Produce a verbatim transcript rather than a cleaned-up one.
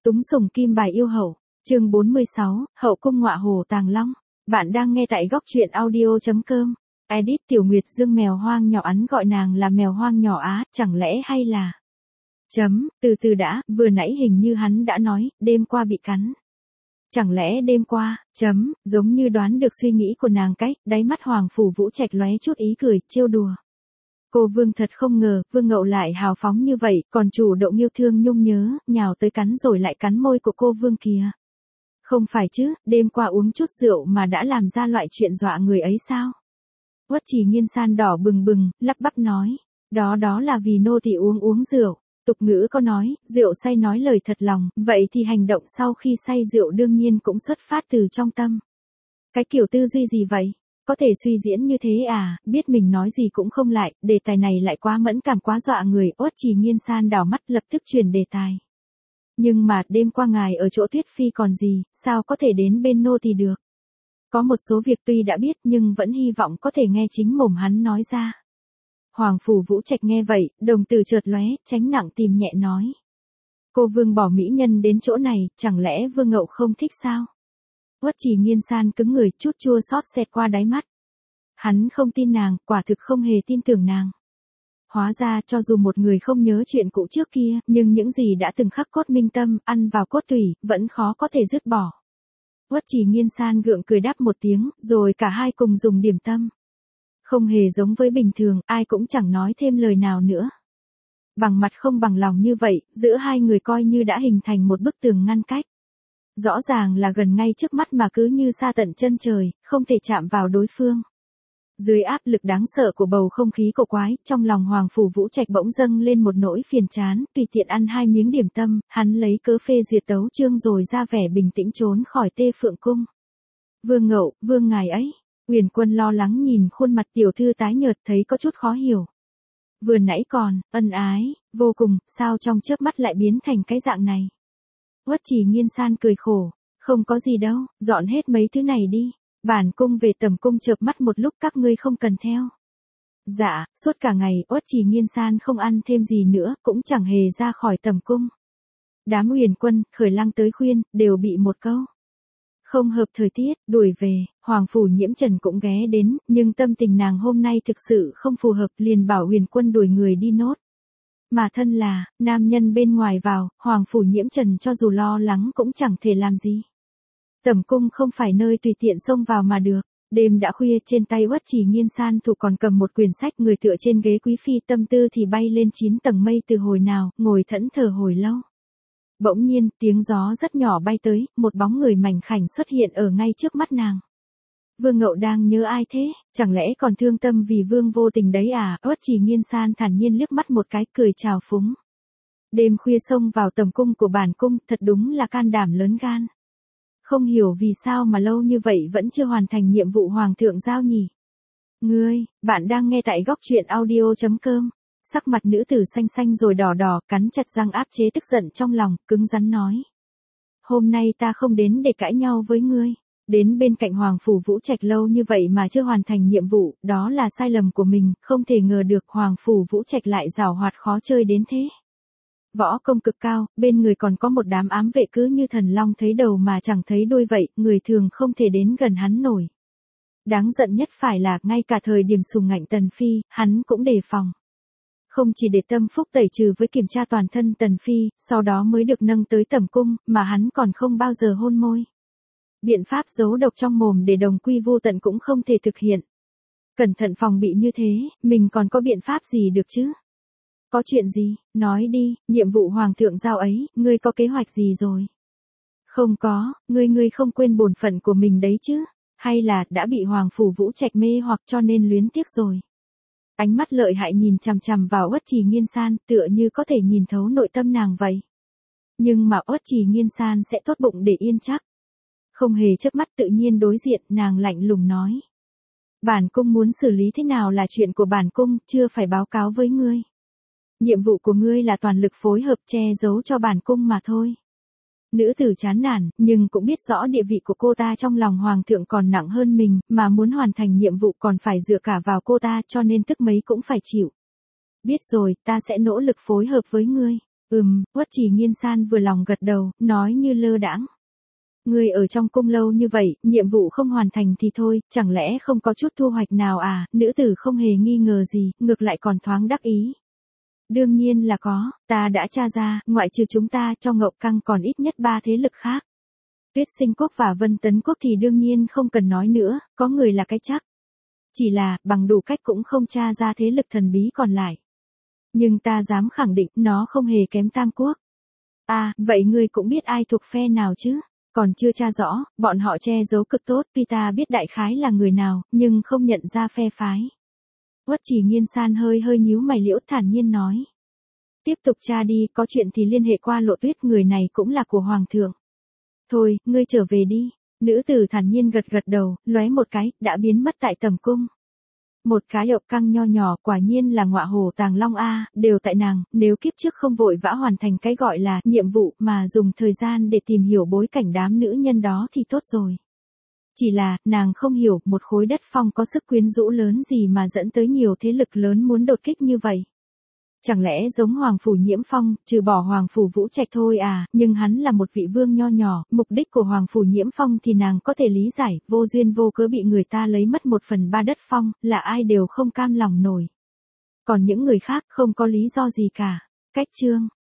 Túng sủng kim bài yêu hậu, chương bốn mươi sáu, hậu cung ngọa hổ tàng long. Bạn đang nghe tại góc truyện audio chấm com. Edit Tiểu Nguyệt Dương mèo hoang nhỏ Ắn gọi nàng là mèo hoang nhỏ Á, chẳng lẽ hay là... Chấm, từ từ đã, vừa nãy hình như hắn đã nói, đêm qua bị cắn. Chẳng lẽ đêm qua, chấm, giống như đoán được suy nghĩ của nàng cách, đáy mắt Hoàng Phủ Vũ Trạch lóe chút ý cười, trêu đùa. Cô Vương thật không ngờ, Vương Ngậu lại hào phóng như vậy, còn chủ động yêu thương nhung nhớ, nhào tới cắn rồi lại cắn môi của cô Vương kìa. Không phải chứ, đêm qua uống chút rượu mà đã làm ra loại chuyện dọa người ấy sao? Uất Chỉ Nghiên San đỏ bừng bừng, lắp bắp nói, đó đó là vì nô tỳ uống uống rượu. Tục ngữ có nói, rượu say nói lời thật lòng, vậy thì hành động sau khi say rượu đương nhiên cũng xuất phát từ trong tâm. Cái kiểu tư duy gì vậy? Có thể suy diễn như thế à, biết mình nói gì cũng không lại, đề tài này lại quá mẫn cảm quá dọa người. Uất Chỉ Nghiên San đảo mắt lập tức chuyển đề tài. Nhưng mà đêm qua ngài ở chỗ Tuyết Phi còn gì, sao có thể đến bên nô tỳ được? Có một số việc tuy đã biết nhưng vẫn hy vọng có thể nghe chính mồm hắn nói ra. Hoàng Phủ Vũ Trạch nghe vậy, đồng tử chợt lóe, tránh nặng tìm nhẹ nói. Cô Vương bỏ mỹ nhân đến chỗ này, chẳng lẽ Vương Ngậu không thích sao? Uất Chỉ Nghiên San cứng người, chút chua xót xẹt qua đáy mắt. Hắn không tin nàng, quả thực không hề tin tưởng nàng. Hóa ra cho dù một người không nhớ chuyện cũ trước kia, nhưng những gì đã từng khắc cốt minh tâm, ăn vào cốt tủy, vẫn khó có thể dứt bỏ. Uất Chỉ Nghiên San gượng cười đáp một tiếng, rồi cả hai cùng dùng điểm tâm. Không hề giống với bình thường, ai cũng chẳng nói thêm lời nào nữa. Bằng mặt không bằng lòng như vậy, giữa hai người coi như đã hình thành một bức tường ngăn cách. Rõ ràng là gần ngay trước mắt mà cứ như xa tận chân trời, không thể chạm vào đối phương. Dưới áp lực đáng sợ của bầu không khí cổ quái, trong lòng Hoàng Phủ Vũ Trạch bỗng dâng lên một nỗi phiền chán, tùy tiện ăn hai miếng điểm tâm, hắn lấy cớ phê duyệt tấu chương rồi ra vẻ bình tĩnh trốn khỏi Tê Phượng Cung. Vương Ngậu, vương ngài ấy. Uyển Quân lo lắng nhìn khuôn mặt tiểu thư tái nhợt thấy có chút khó hiểu. Vừa nãy còn, ân ái, vô cùng, sao trong chớp mắt lại biến thành cái dạng này? Uất Chỉ Nghiên San cười khổ, không có gì đâu, dọn hết mấy thứ này đi. Bản cung về tầm cung chợp mắt một lúc các ngươi không cần theo. Dạ, suốt cả ngày Uất Chỉ Nghiên San không ăn thêm gì nữa, cũng chẳng hề ra khỏi tầm cung. Đám Uyển Quân, Khởi Lăng tới khuyên, đều bị một câu. Không hợp thời tiết, đuổi về. Hoàng Phủ Nhiễm Trần cũng ghé đến, nhưng tâm tình nàng hôm nay thực sự không phù hợp, liền bảo Uyển Quân đuổi người đi nốt. Mà thân là, nam nhân bên ngoài vào, Hoàng Phủ Nhiễm Trần cho dù lo lắng cũng chẳng thể làm gì. Tẩm cung không phải nơi tùy tiện xông vào mà được. Đêm đã khuya, trên tay Uất Chỉ Nghiên San thủ còn cầm một quyển sách, người tựa trên ghế quý phi, tâm tư thì bay lên chín tầng mây từ hồi nào, ngồi thẫn thờ hồi lâu. Bỗng nhiên, tiếng gió rất nhỏ bay tới, một bóng người mảnh khảnh xuất hiện ở ngay trước mắt nàng. Vương Ngậu đang nhớ ai thế, chẳng lẽ còn thương tâm vì Vương vô tình đấy à? Uất Chỉ Nghiên San thản nhiên liếc mắt một cái, cười chào phúng. Đêm khuya xông vào tầm cung của bản cung, thật đúng là can đảm lớn gan. Không hiểu vì sao mà lâu như vậy vẫn chưa hoàn thành nhiệm vụ Hoàng thượng giao nhỉ. Ngươi, bạn đang nghe tại góc truyện audio chấm com. Sắc mặt nữ tử xanh xanh rồi đỏ đỏ, cắn chặt răng áp chế tức giận trong lòng, cứng rắn nói. Hôm nay ta không đến để cãi nhau với ngươi. Đến bên cạnh Hoàng Phủ Vũ Trạch lâu như vậy mà chưa hoàn thành nhiệm vụ, đó là sai lầm của mình, không thể ngờ được Hoàng Phủ Vũ Trạch lại giảo hoạt khó chơi đến thế. Võ công cực cao, bên người còn có một đám ám vệ cứ như thần long thấy đầu mà chẳng thấy đuôi vậy, người thường không thể đến gần hắn nổi. Đáng giận nhất phải là, ngay cả thời điểm sùng ngạnh Tần Phi, hắn cũng đề phòng. Không chỉ để tâm phúc tẩy trừ với kiểm tra toàn thân Tần Phi, sau đó mới được nâng tới tẩm cung, mà hắn còn không bao giờ hôn môi. Biện pháp giấu độc trong mồm để đồng quy vô tận cũng không thể thực hiện. Cẩn thận phòng bị như thế, mình còn có biện pháp gì được chứ? Có chuyện gì, nói đi, nhiệm vụ Hoàng thượng giao ấy, ngươi có kế hoạch gì rồi? Không có, ngươi ngươi không quên bổn phận của mình đấy chứ? Hay là, đã bị Hoàng Phủ Vũ Trạch mê hoặc cho nên luyến tiếc rồi? Ánh mắt lợi hại nhìn chằm chằm vào Uất Chỉ Nghiên San, tựa như có thể nhìn thấu nội tâm nàng vậy. Nhưng mà Uất Chỉ Nghiên San sẽ tốt bụng để yên chắc. Không hề chớp mắt, tự nhiên đối diện, nàng lạnh lùng nói. Bản cung muốn xử lý thế nào là chuyện của bản cung, chưa phải báo cáo với ngươi. Nhiệm vụ của ngươi là toàn lực phối hợp che giấu cho bản cung mà thôi. Nữ tử chán nản, nhưng cũng biết rõ địa vị của cô ta trong lòng Hoàng thượng còn nặng hơn mình, mà muốn hoàn thành nhiệm vụ còn phải dựa cả vào cô ta, cho nên tức mấy cũng phải chịu. Biết rồi, ta sẽ nỗ lực phối hợp với ngươi. Ừm, Uất Chỉ Nghiên San vừa lòng gật đầu, nói như lơ đãng. Ngươi ở trong cung lâu như vậy, nhiệm vụ không hoàn thành thì thôi, chẳng lẽ không có chút thu hoạch nào à, nữ tử không hề nghi ngờ gì, ngược lại còn thoáng đắc ý. Đương nhiên là có, ta đã tra ra, ngoại trừ chúng ta cho Ngậu Căng còn ít nhất ba thế lực khác. Tuyết Sinh Quốc và Vân Tấn Quốc thì đương nhiên không cần nói nữa, có người là cái chắc. Chỉ là, bằng đủ cách cũng không tra ra thế lực thần bí còn lại. Nhưng ta dám khẳng định, nó không hề kém Tam Quốc. À, vậy ngươi cũng biết ai thuộc phe nào chứ? Còn chưa tra rõ, bọn họ che giấu cực tốt, tuy ta biết đại khái là người nào, nhưng không nhận ra phe phái. Uất Chỉ Nghiên San hơi hơi nhíu mày liễu thản nhiên nói. Tiếp tục tra đi, có chuyện thì liên hệ qua Lộ Tuyết, người này cũng là của Hoàng thượng. Thôi, ngươi trở về đi. Nữ tử thản nhiên gật gật đầu, lóe một cái, đã biến mất tại tầm cung. Một cái Ngậu Căng nho nhỏ, quả nhiên là ngọa hổ tàng long a, đều tại nàng, nếu kiếp trước không vội vã hoàn thành cái gọi là nhiệm vụ mà dùng thời gian để tìm hiểu bối cảnh đám nữ nhân đó thì tốt rồi. Chỉ là, nàng không hiểu, một khối đất phong có sức quyến rũ lớn gì mà dẫn tới nhiều thế lực lớn muốn đột kích như vậy. Chẳng lẽ giống Hoàng phủ Nhiễm Phong, trừ bỏ Hoàng phủ Vũ Trạch thôi à, nhưng hắn là một vị vương nho nhỏ, mục đích của Hoàng phủ Nhiễm Phong thì nàng có thể lý giải, vô duyên vô cớ bị người ta lấy mất một phần ba đất phong, là ai đều không cam lòng nổi. Còn những người khác không có lý do gì cả. Cách chương